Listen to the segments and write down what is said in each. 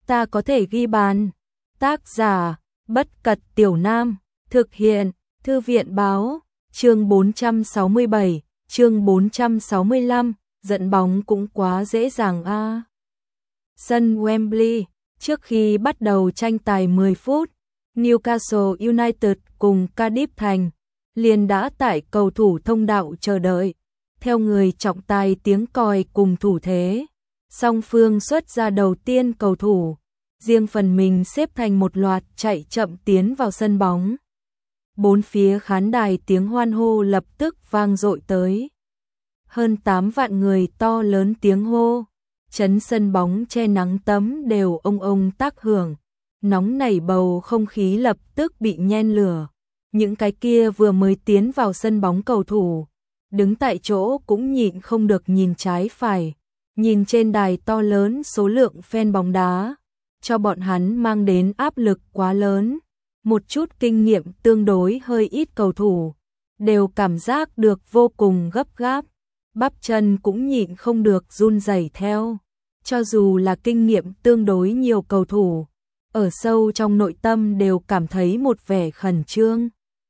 ta có thể ghi bàn. Tác giả, Bất Cật Tiểu Nam, thực hiện, Thư viện báo, chương 467, chương 465, dẫn bóng cũng quá dễ dàng a. Sân Wembley, trước khi bắt đầu tranh tài 10 phút, Newcastle United cùng Cardiff Thành liền đã tại cầu thủ thông đạo chờ đợi. Theo người trọng tài tiếng còi cùng thủ thế, song phương xuất ra đầu tiên cầu thủ, riêng phần mình xếp thành một loạt chạy chậm tiến vào sân bóng. Bốn phía khán đài tiếng hoan hô lập tức vang dội tới. Hơn 8 vạn người to lớn tiếng hô, chấn sân bóng che nắng tấm đều ông tác hưởng. Nóng nảy bầu không khí lập tức bị nhen lửa. Những cái kia vừa mới tiến vào sân bóng cầu thủ, đứng tại chỗ cũng nhịn không được nhìn trái phải, nhìn trên đài to lớn số lượng fan bóng đá, cho bọn hắn mang đến áp lực quá lớn. Một chút kinh nghiệm tương đối hơi ít cầu thủ, đều cảm giác được vô cùng gấp gáp, bắp chân cũng nhịn không được run rẩy theo. Cho dù là kinh nghiệm tương đối nhiều cầu thủ, ở sâu trong nội tâm đều cảm thấy một vẻ khẩn trương.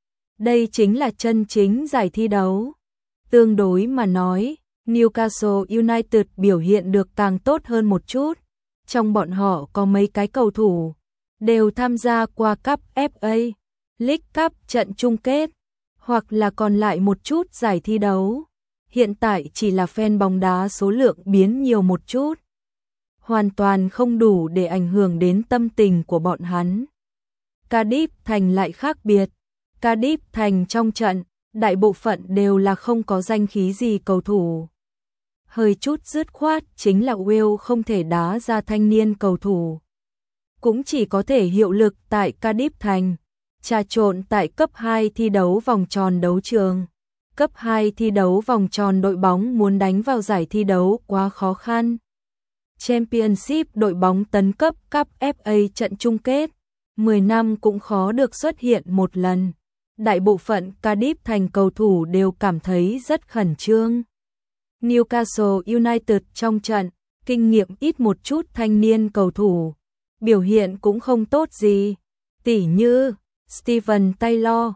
Đây chính là chân chính giải thi đấu. Tương đối mà nói, Newcastle United biểu hiện được càng tốt hơn một chút. Trong bọn họ có mấy cái cầu thủ đều tham gia qua Cup FA, League Cup trận chung kết, hoặc là còn lại một chút giải thi đấu. Hiện tại chỉ là fan bóng đá số lượng biến nhiều một chút, hoàn toàn không đủ để ảnh hưởng đến tâm tình của bọn hắn. Cardiff Thành lại khác biệt. Cardiff Thành trong trận, đại bộ phận đều là không có danh khí gì cầu thủ. Hơi chút dứt khoát chính là Wales không thể đá ra thanh niên cầu thủ, cũng chỉ có thể hiệu lực tại Cardiff Thành, trà trộn tại cấp 2 thi đấu vòng tròn đấu trường. Cấp 2 thi đấu vòng tròn đội bóng muốn đánh vào giải thi đấu quá khó khăn. Championship đội bóng tấn cấp Cup FA trận chung kết, 10 năm cũng khó được xuất hiện một lần. Đại bộ phận Cardiff Thành cầu thủ đều cảm thấy rất khẩn trương. Newcastle United trong trận, kinh nghiệm ít một chút thanh niên cầu thủ, biểu hiện cũng không tốt gì. Tỉ như Steven Taylor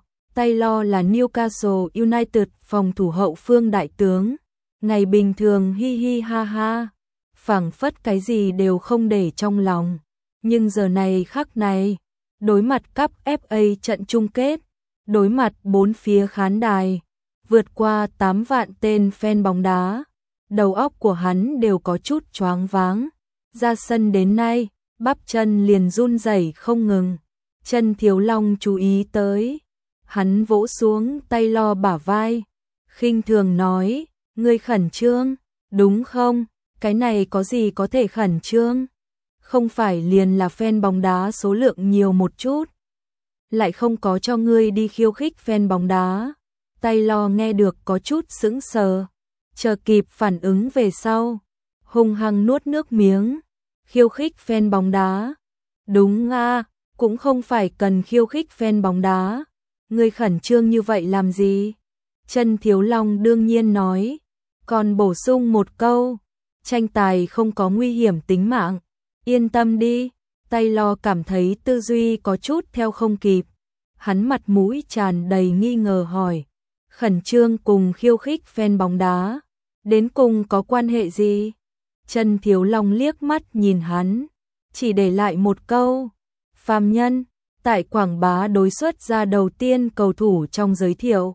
là Newcastle United phòng thủ hậu phương đại tướng, ngày bình thường hi hi ha ha, phảng phất cái gì đều không để trong lòng. Nhưng giờ này khắc này, đối mặt Cup FA trận chung kết, đối mặt bốn phía khán đài, vượt qua 8 vạn tên fan bóng đá, đầu óc của hắn đều có chút choáng váng. Ra sân đến nay, bắp chân liền run rẩy không ngừng. Chân Thiếu Long chú ý tới, hắn vỗ xuống Taylor bả vai, khinh thường nói, ngươi khẩn trương, đúng không? Cái này có gì có thể khẩn trương? Không phải liền là fan bóng đá số lượng nhiều một chút, lại không có cho ngươi đi khiêu khích fan bóng đá. Taylor nghe được có chút sững sờ, chờ kịp phản ứng về sau, hung hăng nuốt nước miếng. Khiêu khích fan bóng đá? Đúng a, cũng không phải cần khiêu khích fan bóng đá. Ngươi khẩn trương như vậy làm gì? Chân Thiếu Long đương nhiên nói, còn bổ sung một câu, tranh tài không có nguy hiểm tính mạng, yên tâm đi. Taylor cảm thấy tư duy có chút theo không kịp, hắn mặt mũi tràn đầy nghi ngờ hỏi, khẩn trương cùng khiêu khích fan bóng đá, đến cùng có quan hệ gì? Chân Thiếu Long liếc mắt nhìn hắn, chỉ để lại một câu, phàm nhân, tại quảng bá đối xuất ra đầu tiên cầu thủ trong giới thiệu.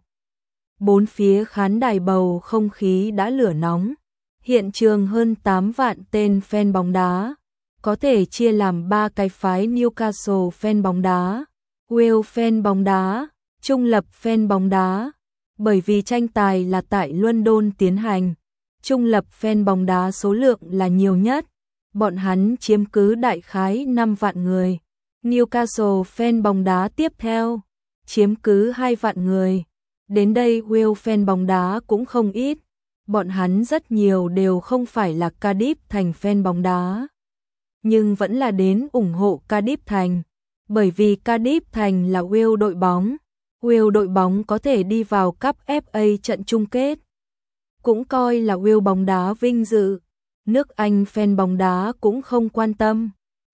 Bốn phía khán đài bầu không khí đã lửa nóng, hiện trường hơn 8 vạn tên fan bóng đá, có thể chia làm 3 cái phái: Newcastle fan bóng đá, Wales fan bóng đá, trung lập fan bóng đá. Bởi vì tranh tài là tại London tiến hành, trung lập fan bóng đá số lượng là nhiều nhất, bọn hắn chiếm cứ đại khái 5 vạn người. Newcastle fan bóng đá tiếp theo, chiếm cứ 2 vạn người. Đến đây Wales fan bóng đá cũng không ít, bọn hắn rất nhiều đều không phải là Cardiff Thành fan bóng đá, nhưng vẫn là đến ủng hộ Cardiff Thành, bởi vì Cardiff Thành là Wales đội bóng. Wales đội bóng có thể đi vào Cup FA trận chung kết, cũng coi là Wales bóng đá vinh dự. Nước Anh fan bóng đá cũng không quan tâm,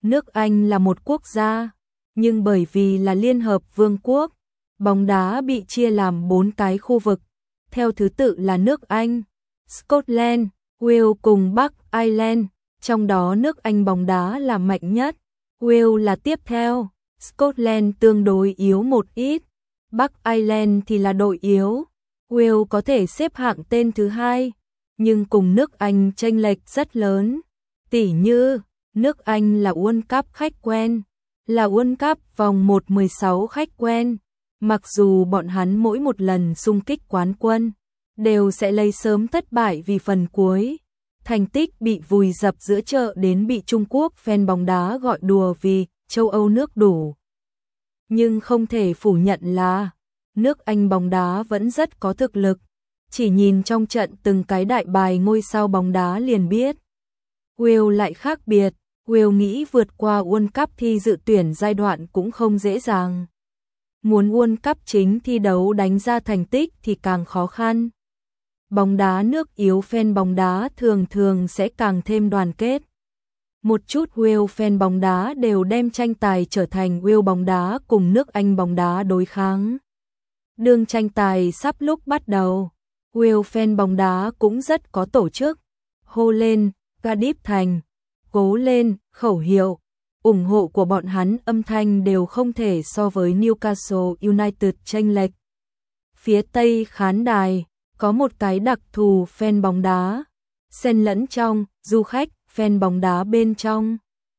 Nước Anh là một quốc gia, nhưng bởi vì là Liên hợp Vương quốc, bóng đá bị chia làm 4 cái khu vực, theo thứ tự là nước Anh, Scotland, Wales cùng Bắc Ireland, trong đó nước Anh bóng đá là mạnh nhất, Wales là tiếp theo, Scotland tương đối yếu một ít, Bắc Ireland thì là đội yếu, Wales có thể xếp hạng tên thứ hai, nhưng cùng nước Anh chênh lệch rất lớn, tỉ như nước Anh là World Cup khách quen, là World Cup vòng 1/16 khách quen, mặc dù bọn hắn mỗi một lần xung kích quán quân, đều sẽ lấy sớm thất bại vì phần cuối. Thành tích bị vùi dập giữa chợ đến bị Trung Quốc fan bóng đá gọi đùa vì châu Âu nước đủ. Nhưng không thể phủ nhận là nước Anh bóng đá vẫn rất có thực lực, chỉ nhìn trong trận từng cái đại bài ngôi sao bóng đá liền biết. Wales lại khác biệt, Wales nghĩ vượt qua World Cup thi dự tuyển giai đoạn cũng không dễ dàng. Muốn World Cup chính thi đấu đánh ra thành tích thì càng khó khăn. Bóng đá nước yếu fan bóng đá thường thường sẽ càng thêm đoàn kết. Một chút Wales fan bóng đá đều đem tranh tài trở thành Wales bóng đá cùng nước Anh bóng đá đối kháng. Đương tranh tài sắp lúc bắt đầu, Wales fan bóng đá cũng rất có tổ chức, hô lên, Cardiff thành, cố lên, khẩu hiệu, ủng hộ của bọn hắn âm thanh đều không thể so với Newcastle United chênh lệch. Phía tây khán đài, có một cái đặc thù fan bóng đá, xen lẫn trong, du khách, fan bóng đá bên trong.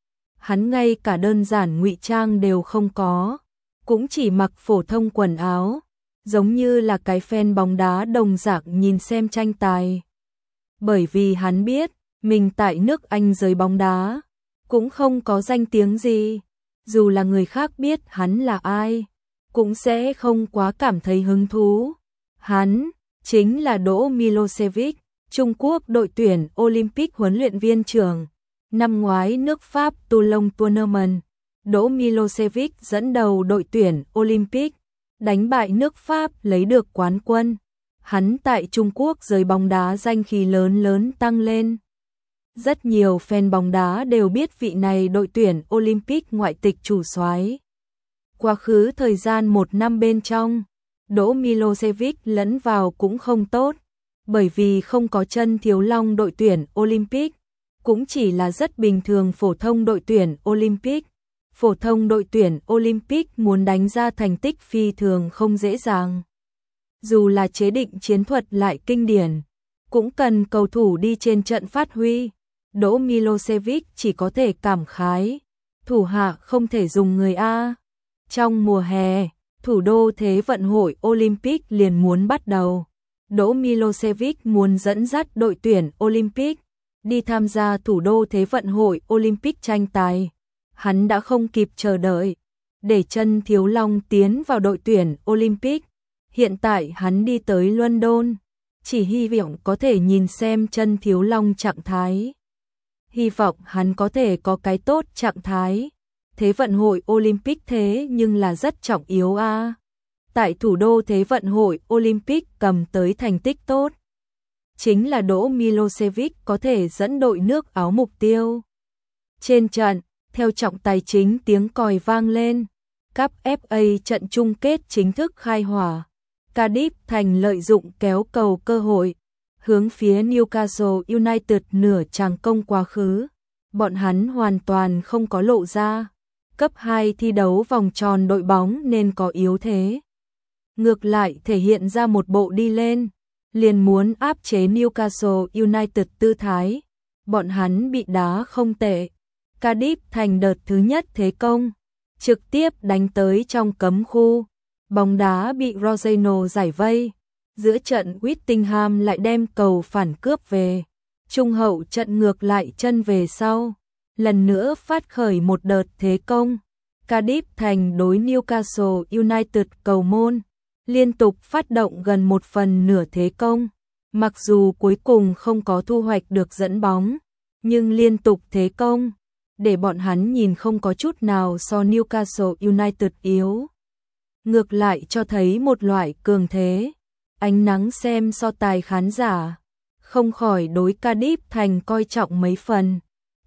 Hắn ngay cả đơn giản ngụy trang đều không có, cũng chỉ mặc phổ thông quần áo, giống như là cái fan bóng đá đồng dạng nhìn xem tranh tài. Bởi vì hắn biết, mình tại nước Anh giới bóng đá, cũng không có danh tiếng gì, dù là người khác biết hắn là ai, cũng sẽ không quá cảm thấy hứng thú. Hắn chính là Đỗ Milosevic, Trung Quốc đội tuyển Olympic huấn luyện viên trưởng. Năm ngoái nước Pháp Toulon Tournament, Đỗ Milosevic dẫn đầu đội tuyển Olympic, đánh bại nước Pháp lấy được quán quân. Hắn tại Trung Quốc giới bóng đá danh khí lớn tăng lên. Rất nhiều fan bóng đá đều biết vị này đội tuyển Olympic ngoại tịch chủ soái. Quá khứ thời gian 1 năm bên trong, Đỗ Milosevic lẫn vào cũng không tốt, bởi vì không có chân thiếu long đội tuyển Olympic, cũng chỉ là rất bình thường phổ thông đội tuyển Olympic. Phổ thông đội tuyển Olympic muốn đánh ra thành tích phi thường không dễ dàng. Dù là chế định chiến thuật lại kinh điển, cũng cần cầu thủ đi trên trận phát huy. Đỗ Milosevic chỉ có thể cảm khái, thủ hạ không thể dùng người A. Trong mùa hè, thủ đô Thế vận hội Olympic liền muốn bắt đầu. Đỗ Milosevic muốn dẫn dắt đội tuyển Olympic đi tham gia thủ đô Thế vận hội Olympic tranh tài. Hắn đã không kịp chờ đợi để chân thiếu long tiến vào đội tuyển Olympic. Hiện tại hắn đi tới London, chỉ hy vọng có thể nhìn xem chân thiếu long trạng thái. Hy vọng hắn có thể có cái tốt trạng thái. Thế vận hội Olympic thế nhưng là rất trọng yếu a. Tại thủ đô Thế vận hội Olympic cầm tới thành tích tốt, chính là Đỗ Milosevic có thể dẫn đội nước Áo mục tiêu. Trên trận, theo trọng tài chính tiếng còi vang lên, Cup FA trận chung kết chính thức khai hỏa. Cardiff thành lợi dụng kéo cầu cơ hội, hướng phía Newcastle United nửa chàng công quá khứ. Bọn hắn hoàn toàn không có lộ ra. Cấp 2 thi đấu vòng tròn đội bóng nên có yếu thế. Ngược lại thể hiện ra một bộ đi lên, liền muốn áp chế Newcastle United tư thái. Bọn hắn bị đá không tệ. Cardiff thành đợt thứ nhất thế công, trực tiếp đánh tới trong cấm khu. Bóng đá bị Roseno giải vây. Giữa trận Whittingham lại đem cầu phản cướp về. Trung hậu trận ngược lại chân về sau. Lần nữa phát khởi một đợt thế công. Cardiff thành đối Newcastle United cầu môn. Liên tục phát động gần 1/2 thế công. Mặc dù cuối cùng không có thu hoạch được dẫn bóng, nhưng liên tục thế công, để bọn hắn nhìn không có chút nào so Newcastle United yếu. Ngược lại cho thấy một loại cường thế. Ánh nắng xem so tài khán giả, không khỏi đối Cardiff thành coi trọng mấy phần.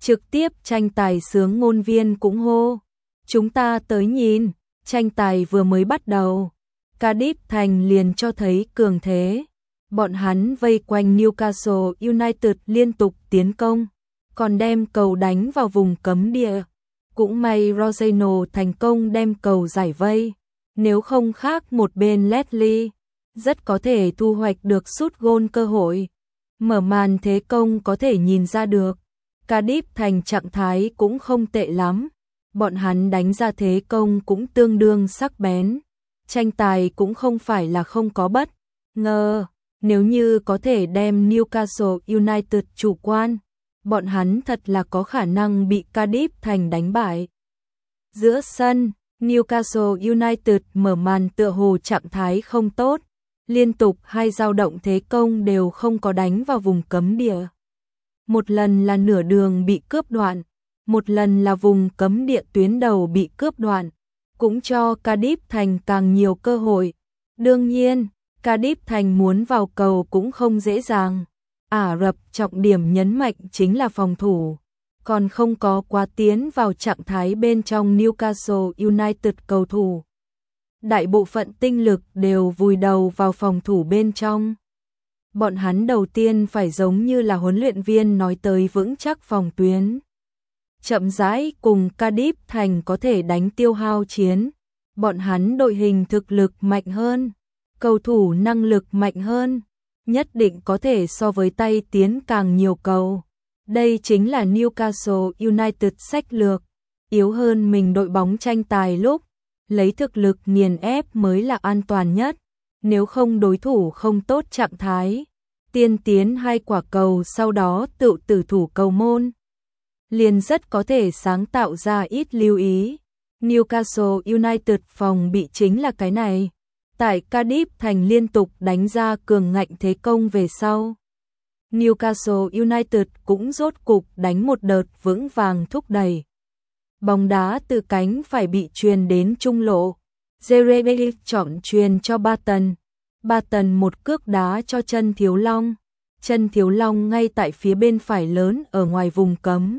Trực tiếp tranh tài xướng ngôn viên cũng hô. Chúng ta tới nhìn, tranh tài vừa mới bắt đầu. Cardiff Thành liền cho thấy cường thế. Bọn hắn vây quanh Newcastle United liên tục tiến công, còn đem cầu đánh vào vùng cấm địa. Cũng may Rosano thành công đem cầu giải vây. Nếu không khác một bên Leslie, rất có thể thu hoạch được sút gôn cơ hội. Mở màn thế công có thể nhìn ra được. Cardiff Thành trạng thái cũng không tệ lắm. Bọn hắn đánh ra thế công cũng tương đương sắc bén. Tranh tài cũng không phải là không có bất ngờ. Nếu như có thể đem Newcastle United chủ quan, bọn hắn thật là có khả năng bị Cardiff Thành đánh bại. Giữa sân, Newcastle United mở màn tựa hồ trạng thái không tốt. Liên tục hai dao động thế công đều không có đánh vào vùng cấm địa. Một lần là nửa đường bị cướp đoạn, một lần là vùng cấm địa tuyến đầu bị cướp đoạn, cũng cho Cardiff Thành càng nhiều cơ hội. Đương nhiên, Cardiff Thành muốn vào cầu cũng không dễ dàng. Ả Rập trọng điểm nhấn mạnh chính là phòng thủ, còn không có quá tiến vào trạng thái bên trong Newcastle United cầu thủ. Đại bộ phận tinh lực đều vùi đầu vào phòng thủ bên trong. Bọn hắn đầu tiên phải giống như là huấn luyện viên nói tới vững chắc phòng tuyến. Chậm rãi cùng Cardiff Thành có thể đánh tiêu hao chiến. Bọn hắn đội hình thực lực mạnh hơn, cầu thủ năng lực mạnh hơn, nhất định có thể so với tay tiến càng nhiều cầu. Đây chính là Newcastle United sách lược, yếu hơn mình đội bóng tranh tài lúc, lấy thực lực nghiền ép mới là an toàn nhất. Nếu không đối thủ không tốt trạng thái, tiên tiến hai quả cầu sau đó tự tử thủ cầu môn, liền rất có thể sáng tạo ra ít lưu ý. Newcastle United phòng bị chính là cái này. Tại Cardiff Thành liên tục đánh ra cường ngạnh thế công về sau, Newcastle United cũng rốt cục đánh một đợt vững vàng thúc đẩy. Bóng đá từ cánh phải bị truyền đến trung lộ. Jeremy chọn truyền cho Barton. Barton một cước đá cho Chân Thiếu Long. Chân Thiếu Long ngay tại phía bên phải lớn ở ngoài vùng cấm.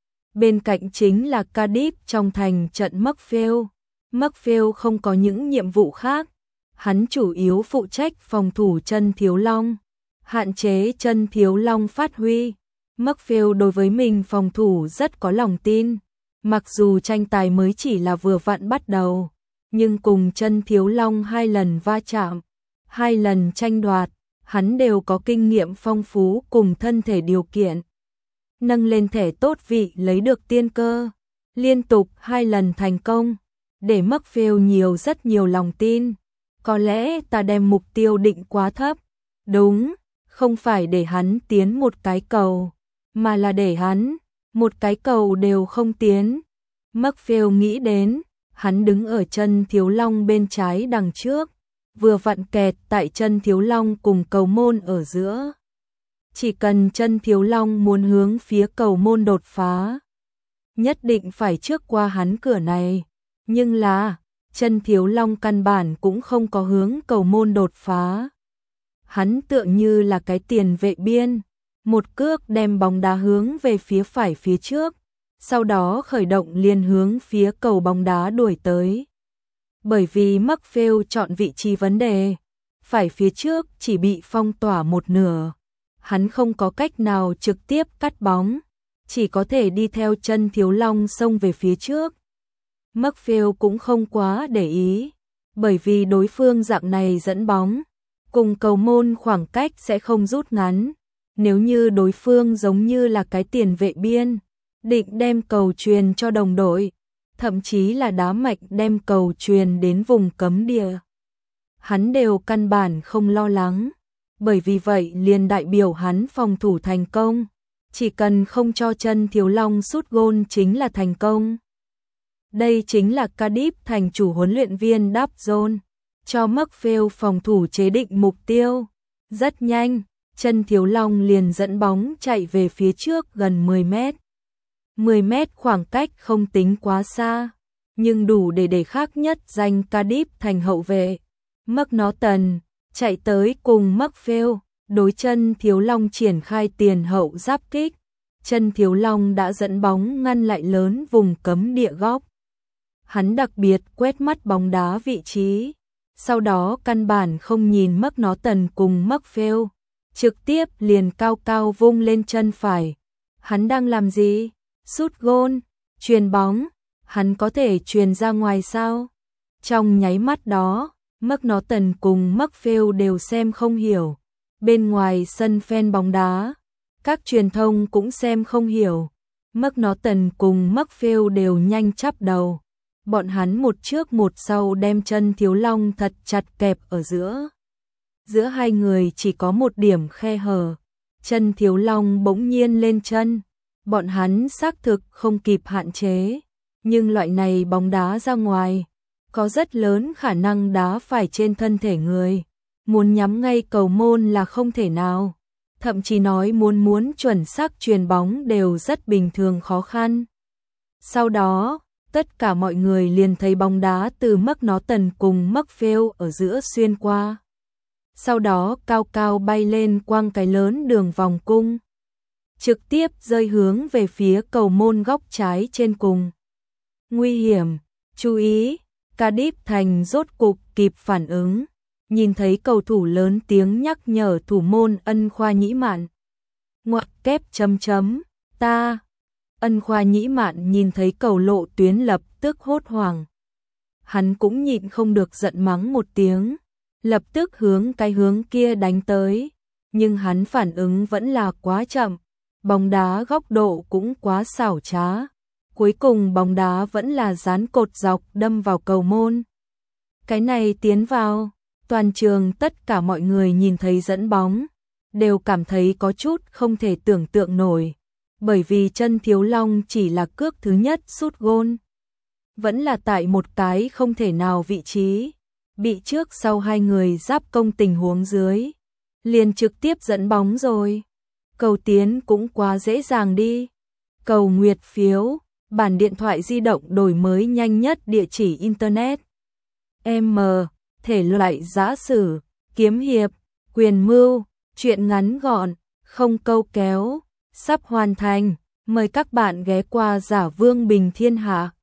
Bên cạnh chính là Cardiff trong thành trận Murfield. Murfield không có những nhiệm vụ khác. Hắn chủ yếu phụ trách phòng thủ Chân Thiếu Long, hạn chế Chân Thiếu Long phát huy. Murfield đối với mình phòng thủ rất có lòng tin. Mặc dù tranh tài mới chỉ là vừa vặn bắt đầu, nhưng cùng Chân Thiếu Long 2 lần va chạm, 2 lần tranh đoạt, hắn đều có kinh nghiệm phong phú cùng thân thể điều kiện. Nâng lên thể tốt vị lấy được tiên cơ, liên tục 2 lần thành công, để Murfield nhiều rất nhiều lòng tin. Có lẽ ta đem mục tiêu định quá thấp. Đúng, không phải để hắn tiến một cái cầu, mà là để hắn một cái cầu đều không tiến. Murfield nghĩ đến, hắn đứng ở Chân Thiếu Long bên trái đằng trước, vừa vặn kẹt tại Chân Thiếu Long cùng cầu môn ở giữa. Chỉ cần Chân Thiếu Long muốn hướng phía cầu môn đột phá, nhất định phải trước qua hắn cửa này. Nhưng là, Chân Thiếu Long căn bản cũng không có hướng cầu môn đột phá. Hắn tựa như là cái tiền vệ biên, một cước đem bóng đá hướng về phía phải phía trước, sau đó khởi động liền hướng phía cầu bóng đá đuổi tới. Bởi vì Murfield chọn vị trí vấn đề, phải phía trước chỉ bị phong tỏa một nửa. Hắn không có cách nào trực tiếp cắt bóng, chỉ có thể đi theo Chân Thiếu Long xông về phía trước. Murfield cũng không quá để ý, bởi vì đối phương dạng này dẫn bóng, cùng cầu môn khoảng cách sẽ không rút ngắn. Nếu như đối phương giống như là cái tiền vệ biên, định đem cầu truyền cho đồng đội, thậm chí là đá mạnh đem cầu truyền đến vùng cấm địa, hắn đều căn bản không lo lắng, bởi vì vậy liền đại biểu hắn phòng thủ thành công, chỉ cần không cho Chân Thiếu Long sút gôn chính là thành công. Đây chính là Cardiff thành chủ huấn luyện viên Dave Jones cho Murfield phòng thủ chế định mục tiêu. Rất nhanh, Chân Thiếu Long liền dẫn bóng chạy về phía trước gần 10 mét. 10 mét khoảng cách không tính quá xa, nhưng đủ để khác nhất danh Cardiff thành hậu vệ. McNaughton chạy tới cùng Murfield, đối Chân Thiếu Long triển khai tiền hậu giáp kích. Chân Thiếu Long đã dẫn bóng ngăn lại lớn vùng cấm địa góc. Hắn đặc biệt quét mắt bóng đá vị trí, sau đó căn bản không nhìn McNaughton cùng Mcphail, trực tiếp liền cao cao vung lên chân phải. Hắn đang làm gì? Sút gôn, chuyền bóng, hắn có thể chuyền ra ngoài sao? Trong nháy mắt đó, McNaughton cùng Mcphail đều xem không hiểu. Bên ngoài sân fan bóng đá, các truyền thông cũng xem không hiểu. McNaughton cùng Mcphail đều nhanh chắp đầu. Bọn hắn một trước một sau đem chân Thiếu Long thật chặt kẹp ở giữa. Giữa hai người chỉ có một điểm khe hở. Chân Thiếu Long bỗng nhiên lên chân. Bọn hắn xác thực không kịp hạn chế. Nhưng loại này bóng đá ra ngoài, có rất lớn khả năng đá phải trên thân thể người. Muốn nhắm ngay cầu môn là không thể nào. Thậm chí nói muốn chuẩn xác chuyền bóng đều rất bình thường khó khăn. Sau đó, tất cả mọi người liền thấy bóng đá từ McNaughton cùng Mcphail ở giữa xuyên qua. Sau đó cao cao bay lên quang cái lớn đường vòng cung, trực tiếp rơi hướng về phía cầu môn góc trái trên cùng. Nguy hiểm, chú ý, Cardiff Thành rốt cục kịp phản ứng, nhìn thấy cầu thủ lớn tiếng nhắc nhở thủ môn Ân Khoa Nhĩ Mạn. Ngoặc kép chấm chấm, ta. Ân Khoa Nhĩ Mạn nhìn thấy cầu lộ tuyến lập tức hốt hoảng. Hắn cũng nhịn không được giận mắng một tiếng, lập tức hướng cái hướng kia đánh tới, nhưng hắn phản ứng vẫn là quá chậm, bóng đá góc độ cũng quá xảo trá. Cuối cùng bóng đá vẫn là dán cột dọc đâm vào cầu môn. Cái này tiến vào, toàn trường tất cả mọi người nhìn thấy dẫn bóng, đều cảm thấy có chút không thể tưởng tượng nổi. Bởi vì chân Thiếu Long chỉ là cước thứ nhất sút gôn, vẫn là tại một cái không thể nào vị trí, bị trước sau hai người giáp công tình huống dưới, liền trực tiếp dẫn bóng rồi. Cầu tiến cũng quá dễ dàng đi. Cầu nguyệt phiếu, bản điện thoại di động đổi mới nhanh nhất địa chỉ internet. M, thể loại giã sử, kiếm hiệp, quyền mưu, truyện ngắn gọn, không câu kéo, sắp hoàn thành. Mời các bạn ghé qua Giả Vương Bình Thiên Hạ.